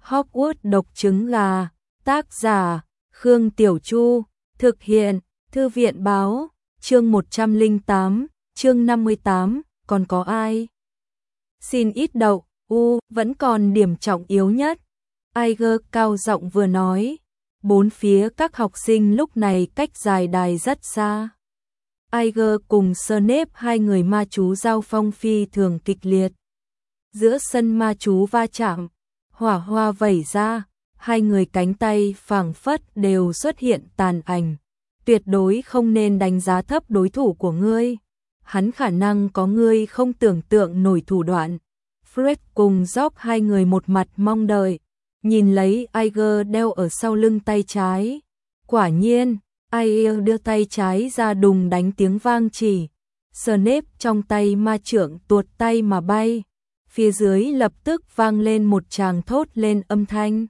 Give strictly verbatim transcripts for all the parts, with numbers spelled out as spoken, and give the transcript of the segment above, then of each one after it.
Hogwarts độc trứng gà, tác giả, Khương Tiểu Chu, thực hiện, Thư viện báo, chương một trăm lẻ tám, chương năm mươi tám, còn có ai? Xin ít đậu, u, vẫn còn điểm trọng yếu nhất. Iger cao giọng vừa nói, bốn phía các học sinh lúc này cách dài đài rất xa. Iger cùng Snape hai người ma chú giao phong phi thường kịch liệt. Giữa sân ma chú va chạm, hỏa hoa vẩy ra, hai người cánh tay phảng phất đều xuất hiện tàn ảnh. Tuyệt đối không nên đánh giá thấp đối thủ của ngươi. Hắn khả năng có ngươi không tưởng tượng nổi thủ đoạn. Fred cùng George hai người một mặt mong đợi, nhìn lấy Iger đeo ở sau lưng tay trái. Quả nhiên, Iger đưa tay trái ra đùng đánh tiếng vang chỉ. Snape trong tay ma trượng tuột tay mà bay. Phía dưới lập tức vang lên một tràng thốt lên âm thanh.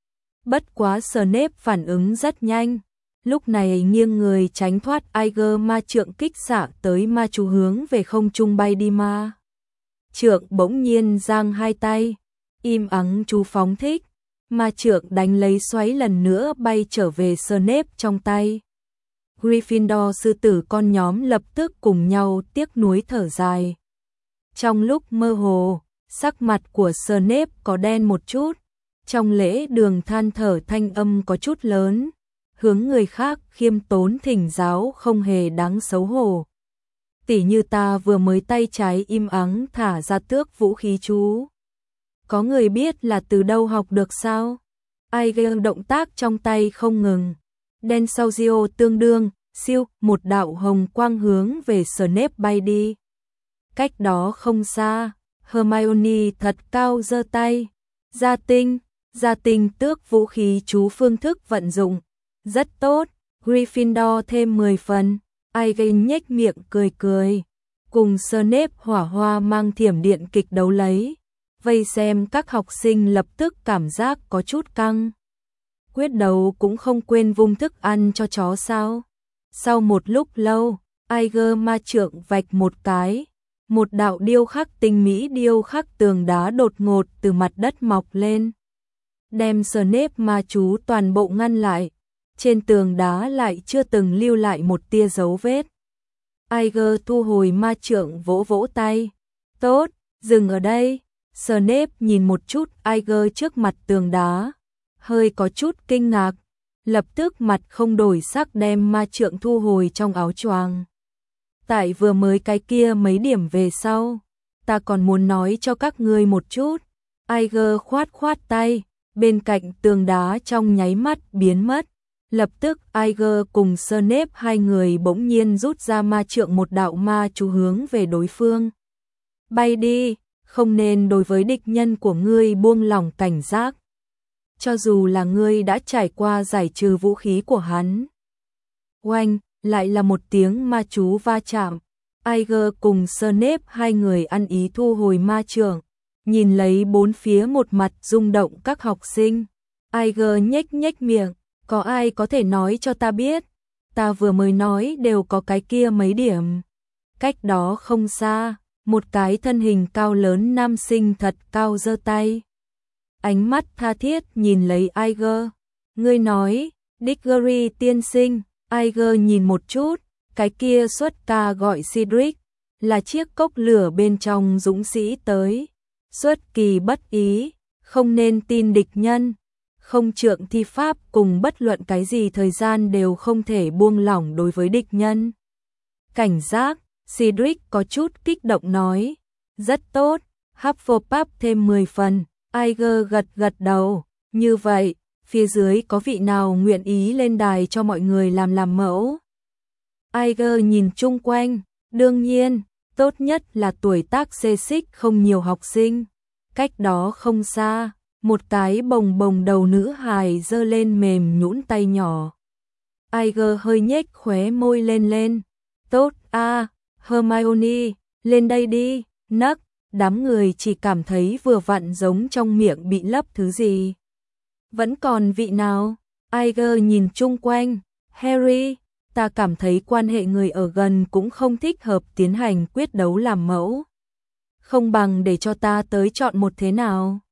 Bất quá Snape phản ứng rất nhanh. Lúc này nghiêng người tránh thoát Iger ma trượng kích xạ tới ma chú hướng về không trung bay đi ma. Trượng bỗng nhiên giang hai tay, im ắng chú phóng thích, ma trượng đánh lấy xoáy lần nữa bay trở về Snape trong tay. Gryffindor sư tử con nhóm lập tức cùng nhau tiếc nuối thở dài. Trong lúc mơ hồ, sắc mặt của Snape có đen một chút, trong lễ đường than thở thanh âm có chút lớn, hướng người khác khiêm tốn thỉnh giáo không hề đáng xấu hổ. Tỉ như ta vừa mới tay trái im ắng thả ra tước vũ khí chú. Có người biết là từ đâu học được sao? Iger động tác trong tay không ngừng. Đen sau Gio tương đương, siêu, một đạo hồng quang hướng về Snape bay đi. Cách đó không xa, Hermione thật cao giơ tay. Gia tinh, gia tinh tước vũ khí chú phương thức vận dụng. Rất tốt, Gryffindor thêm mười phần. Iger nhếch miệng cười cười, cùng Snape hỏa hoa mang thiểm điện kịch đấu lấy, vây xem các học sinh lập tức cảm giác có chút căng. Quyết đấu cũng không quên vung thức ăn cho chó sao. Sau một lúc lâu, Iger ma trượng vạch một cái, một đạo điêu khắc tinh mỹ điêu khắc tường đá đột ngột từ mặt đất mọc lên, đem Snape ma chú toàn bộ ngăn lại. Trên tường đá lại chưa từng lưu lại một tia dấu vết. Iger thu hồi ma trượng vỗ vỗ tay. Tốt, dừng ở đây. Snape nhìn một chút Iger trước mặt tường đá, hơi có chút kinh ngạc, lập tức mặt không đổi sắc đem ma trượng thu hồi trong áo choàng. Tại vừa mới cái kia mấy điểm về sau, ta còn muốn nói cho các ngươi một chút. Iger khoát khoát tay, bên cạnh tường đá trong nháy mắt biến mất. Lập tức Iger cùng Snape hai người bỗng nhiên rút ra ma trượng một đạo ma chú hướng về đối phương. Bay đi, không nên đối với địch nhân của ngươi buông lỏng cảnh giác. Cho dù là ngươi đã trải qua giải trừ vũ khí của hắn. Oanh, lại là một tiếng ma chú va chạm. Iger cùng Snape hai người ăn ý thu hồi ma trượng, nhìn lấy bốn phía một mặt rung động các học sinh. Iger nhếch nhếch miệng. Có ai có thể nói cho ta biết? Ta vừa mới nói đều có cái kia mấy điểm. Cách đó không xa, một cái thân hình cao lớn nam sinh thật cao giơ tay. Ánh mắt tha thiết nhìn lấy Iger. Ngươi nói, Diggory tiên sinh. Iger nhìn một chút, cái kia xuất ca gọi Cedric, là chiếc cốc lửa bên trong dũng sĩ tới. Xuất kỳ bất ý, không nên tin địch nhân. Không trượng thi pháp cùng bất luận cái gì thời gian đều không thể buông lỏng đối với địch nhân. Cảnh giác, Cedric có chút kích động nói. Rất tốt, Hufflepuff thêm mười phần. Iger gật gật đầu. Như vậy, phía dưới có vị nào nguyện ý lên đài cho mọi người làm làm mẫu? Iger nhìn chung quanh. Đương nhiên, tốt nhất là tuổi tác xê xích không nhiều học sinh. Cách đó không xa, một cái bồng bồng đầu nữ hài giơ lên mềm nhũn tay nhỏ. Iger hơi nhếch khóe môi lên lên. Tốt a, à, Hermione, lên đây đi. Nấc, đám người chỉ cảm thấy vừa vặn giống trong miệng bị lấp thứ gì. Vẫn còn vị nào? Iger nhìn chung quanh. Harry, ta cảm thấy quan hệ người ở gần cũng không thích hợp tiến hành quyết đấu làm mẫu. Không bằng để cho ta tới chọn một thế nào.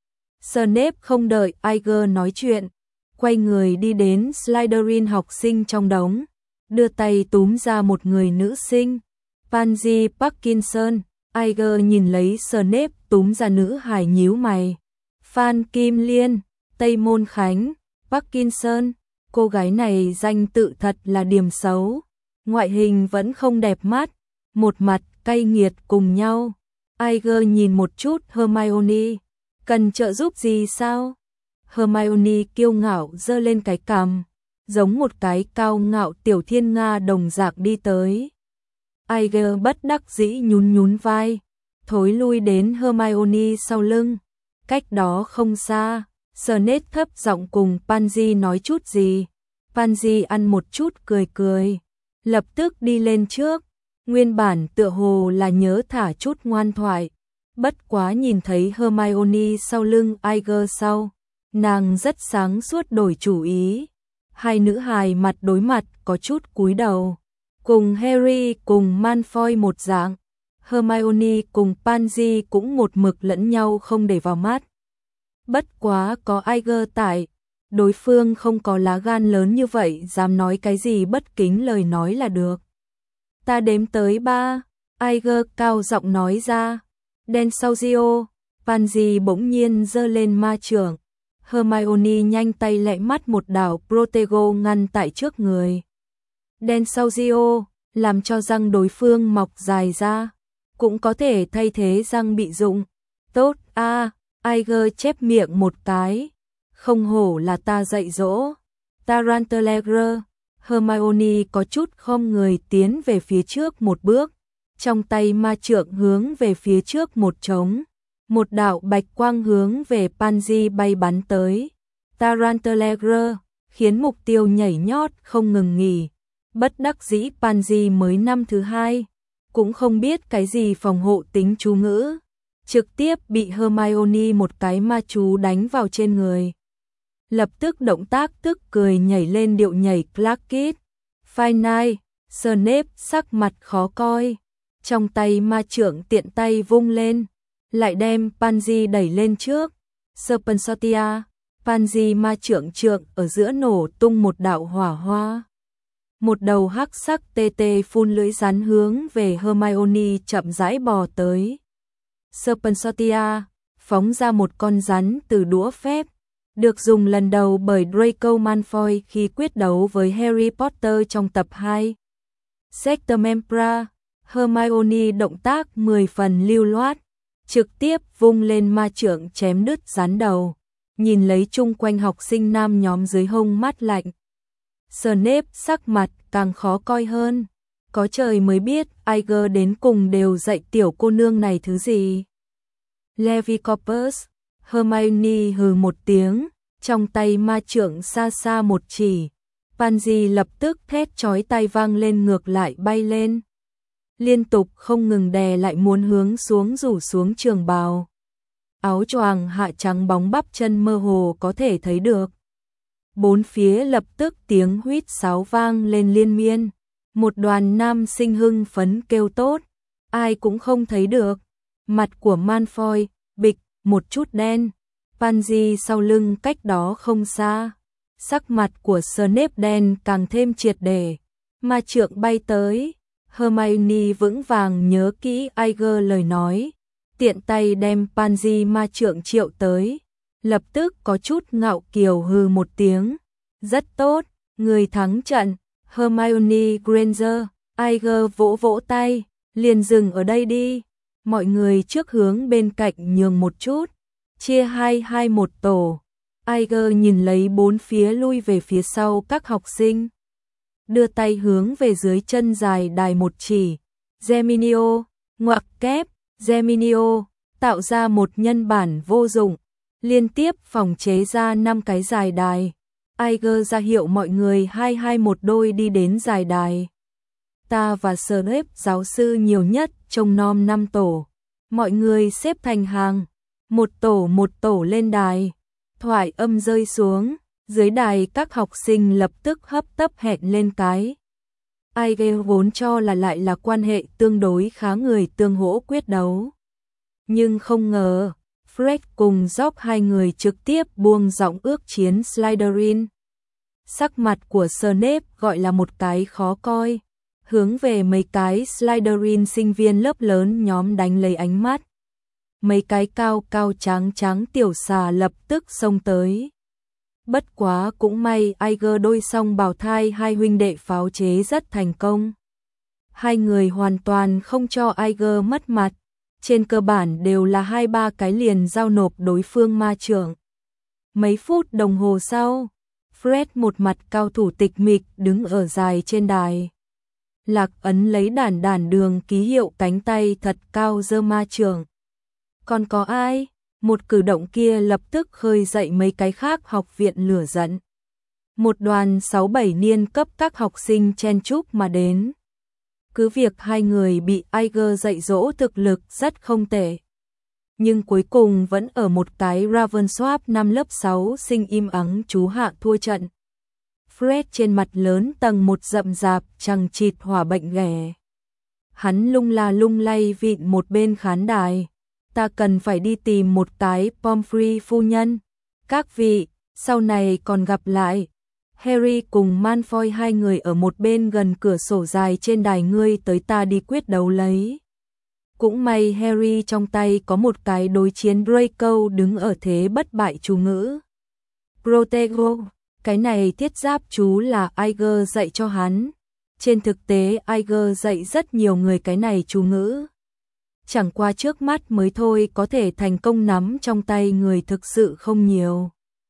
Snape không đợi Iger nói chuyện, quay người đi đến Slytherin học sinh trong đống, đưa tay túm ra một người nữ sinh, Pansy Parkinson. Iger nhìn lấy Snape túm ra nữ hài nhíu mày. Phan Kim Liên, Tây Môn Khánh, Parkinson, cô gái này danh tự thật là điềm xấu, ngoại hình vẫn không đẹp mắt, một mặt cay nghiệt cùng nhau. Iger nhìn một chút Hermione, cần trợ giúp gì sao? Hermione kiêu ngạo giơ lên cái cằm, giống một cái cao ngạo tiểu thiên nga đồng dạng đi tới. Iger bất đắc dĩ nhún nhún vai, thối lui đến Hermione sau lưng. Cách đó không xa, Snape thấp giọng cùng Pansy nói chút gì. Pansy ăn một chút cười cười, lập tức đi lên trước. Nguyên bản tựa hồ là nhớ thả chút ngoan thoại, bất quá nhìn thấy Hermione sau lưng Iger sau, nàng rất sáng suốt đổi chủ ý. Hai nữ hài mặt đối mặt có chút cúi đầu, cùng Harry cùng Malfoy một dạng. Hermione cùng Pansy cũng một mực lẫn nhau không để vào mắt. Bất quá có Iger tại, đối phương không có lá gan lớn như vậy dám nói cái gì bất kính lời nói là được. Ta đếm tới ba, Iger cao giọng nói ra. Densaucio, Pansy bỗng nhiên giơ lên ma chưởng. Hermione nhanh tay lẹ mắt một đảo Protego ngăn tại trước người. Densaucio, làm cho răng đối phương mọc dài ra, cũng có thể thay thế răng bị rụng. Tốt a, à, Iger chép miệng một cái. Không hổ là ta dạy dỗ. Tarantulator. Hermione có chút khom người tiến về phía trước một bước, trong tay ma trượng hướng về phía trước một trống, một đạo bạch quang hướng về Pansy bay bắn tới. Tarantulator khiến mục tiêu nhảy nhót không ngừng nghỉ. Bất đắc dĩ Pansy mới năm thứ hai, cũng không biết cái gì phòng hộ tính chú ngữ, trực tiếp bị Hermione một cái ma chú đánh vào trên người. Lập tức động tác tức cười nhảy lên điệu nhảy Clarkit. Fine, Snape sắc mặt khó coi, trong tay ma trượng tiện tay vung lên, lại đem Pansy đẩy lên trước. Serpentia, Pansy ma trượng trượng ở giữa nổ tung một đạo hỏa hoa. Một đầu hắc sắc tê tê phun lưỡi rắn hướng về Hermione chậm rãi bò tới. Serpentia phóng ra một con rắn từ đũa phép, được dùng lần đầu bởi Draco Malfoy khi quyết đấu với Harry Potter trong tập hai. Sectumsempra, Hermione động tác mười phần lưu loát, trực tiếp vung lên ma trượng chém đứt rắn đầu, nhìn lấy chung quanh học sinh nam nhóm dưới hông mát lạnh. Snape sắc mặt càng khó coi hơn, có trời mới biết Iger đến cùng đều dạy tiểu cô nương này thứ gì. Levicorpus, Hermione hừ một tiếng, trong tay ma trượng xa xa một chỉ, Pansy lập tức thét chói tai vang lên ngược lại bay lên, liên tục không ngừng đè lại muốn hướng xuống rủ xuống trường bào. Áo choàng hạ trắng bóng bắp chân mơ hồ có thể thấy được. Bốn phía lập tức tiếng huýt sáo vang lên liên miên, một đoàn nam sinh hưng phấn kêu tốt, ai cũng không thấy được. Mặt của Malfoy, bịch, một chút đen, Pansy sau lưng cách đó không xa. Sắc mặt của Snape đen càng thêm triệt để, ma trượng bay tới. Hermione vững vàng nhớ kỹ Iger lời nói, tiện tay đem Pansy ma trượng triệu tới, lập tức có chút ngạo kiều hừ một tiếng. Rất tốt, người thắng trận. Hermione Granger. Iger vỗ vỗ tay, liền dừng ở đây đi. Mọi người trước hướng bên cạnh nhường một chút, chia hai hai một tổ. Iger nhìn lấy bốn phía lui về phía sau các học sinh, đưa tay hướng về dưới chân dài đài một chỉ. Geminio, ngoặc kép, Geminio, tạo ra một nhân bản vô dụng, liên tiếp phòng chế ra năm cái dài đài. Iger ra hiệu mọi người hai hai một đôi đi đến dài đài. Ta và Snape giáo sư nhiều nhất trông nom năm tổ. Mọi người xếp thành hàng, một tổ một tổ lên đài. Thoại âm rơi xuống, dưới đài các học sinh lập tức hấp tấp hẹn lên cái. Iger vốn cho là lại là quan hệ tương đối khá người tương hỗ quyết đấu. Nhưng không ngờ, Fred cùng Jock hai người trực tiếp buông giọng ước chiến Slytherin. Sắc mặt của Snape gọi là một cái khó coi, hướng về mấy cái Slytherin sinh viên lớp lớn nhóm đánh lấy ánh mắt. Mấy cái cao cao trắng trắng tiểu xà lập tức xông tới. Bất quá cũng may Iger đôi song bào thai hai huynh đệ pháo chế rất thành công. Hai người hoàn toàn không cho Iger mất mặt, trên cơ bản đều là hai ba cái liền giao nộp đối phương ma trưởng. Mấy phút đồng hồ sau, Fred một mặt cao thủ tịch mịch đứng ở dài trên đài. Lạc ấn lấy đàn đàn đường ký hiệu cánh tay thật cao giơ ma trưởng. Còn có ai? Một cử động kia lập tức khơi dậy mấy cái khác học viện lửa giận. Một đoàn sáu bảy niên cấp các học sinh chen chúc mà đến. Cứ việc hai người bị Iger dạy dỗ thực lực rất không tệ, nhưng cuối cùng vẫn ở một cái Ravensworth năm lớp sáu sinh im ắng chú hạ thua trận. Fred trên mặt lớn tầng một rậm rạp chằng chịt hỏa bệnh ghẻ. Hắn lung la lung lay vịn một bên khán đài. Ta cần phải đi tìm một cái Pomfrey phu nhân. Các vị, sau này còn gặp lại. Harry cùng Malfoy hai người ở một bên gần cửa sổ dài trên đài, ngươi tới ta đi quyết đấu lấy. Cũng may Harry trong tay có một cái đối chiến Draco đứng ở thế bất bại chú ngữ. Protego, cái này thiết giáp chú là Iger dạy cho hắn. Trên thực tế Iger dạy rất nhiều người cái này chú ngữ. Chẳng qua trước mắt mới thôi, có thể thành công nắm trong tay người thực sự không nhiều.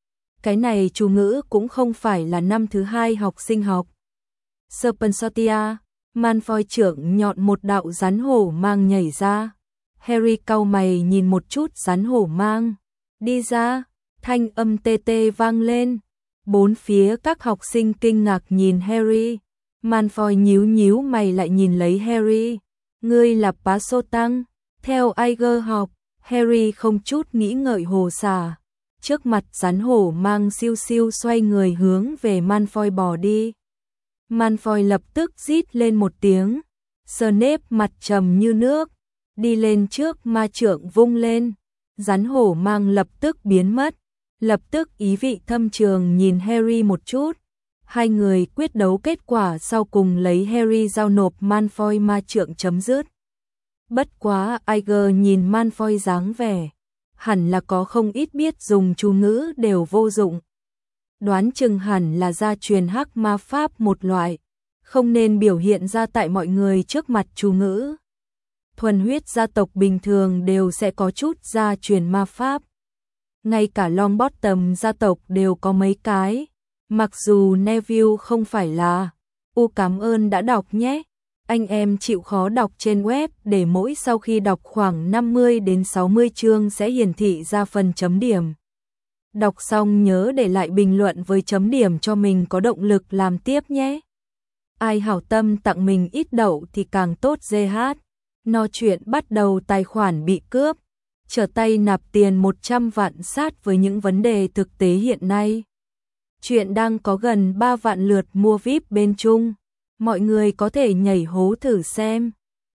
Cái này chú ngữ cũng không phải là năm thứ hai học sinh học. Serpensortia, Malfoy trưởng nhọn một đạo rắn hổ mang nhảy ra. Harry cau mày nhìn một chút rắn hổ mang. Đi ra, thanh âm tê tê vang lên. Bốn phía các học sinh kinh ngạc nhìn Harry. Malfoy nhíu nhíu mày lại nhìn lấy Harry. Ngươi là Pá Sô Tăng. Theo Iger học, Harry không chút nghĩ ngợi hồ xả. Trước mặt rắn hổ mang siêu siêu xoay người hướng về Malfoy bò đi. Malfoy lập tức rít lên một tiếng. Snape mặt trầm như nước, đi lên trước ma trượng vung lên. Rắn hổ mang lập tức biến mất. Lập tức ý vị thâm trường nhìn Harry một chút. Hai người quyết đấu kết quả sau cùng lấy Harry giao nộp Malfoy ma trượng chấm dứt. Bất quá Iger nhìn Malfoy dáng vẻ, hẳn là có không ít biết dùng chú ngữ đều vô dụng. Đoán chừng hẳn là gia truyền hắc ma pháp một loại, không nên biểu hiện ra tại mọi người trước mặt chú ngữ. Thuần huyết gia tộc bình thường đều sẽ có chút gia truyền ma pháp. Ngay cả Longbottom gia tộc đều có mấy cái. Mặc dù Neville không phải là. U cảm ơn đã đọc nhé. Anh em chịu khó đọc trên web để mỗi sau khi đọc khoảng năm mươi đến sáu mươi chương sẽ hiển thị ra phần chấm điểm. Đọc xong nhớ để lại bình luận với chấm điểm cho mình có động lực làm tiếp nhé. Ai hảo tâm tặng mình ít đậu thì càng tốt giê hát. No chuyện bắt đầu tài khoản bị cướp. Trở tay nạp tiền một trăm vạn sát với những vấn đề thực tế hiện nay. Chuyện đang có gần ba vạn lượt mua víp bên Trung. Mọi người có thể nhảy hố thử xem.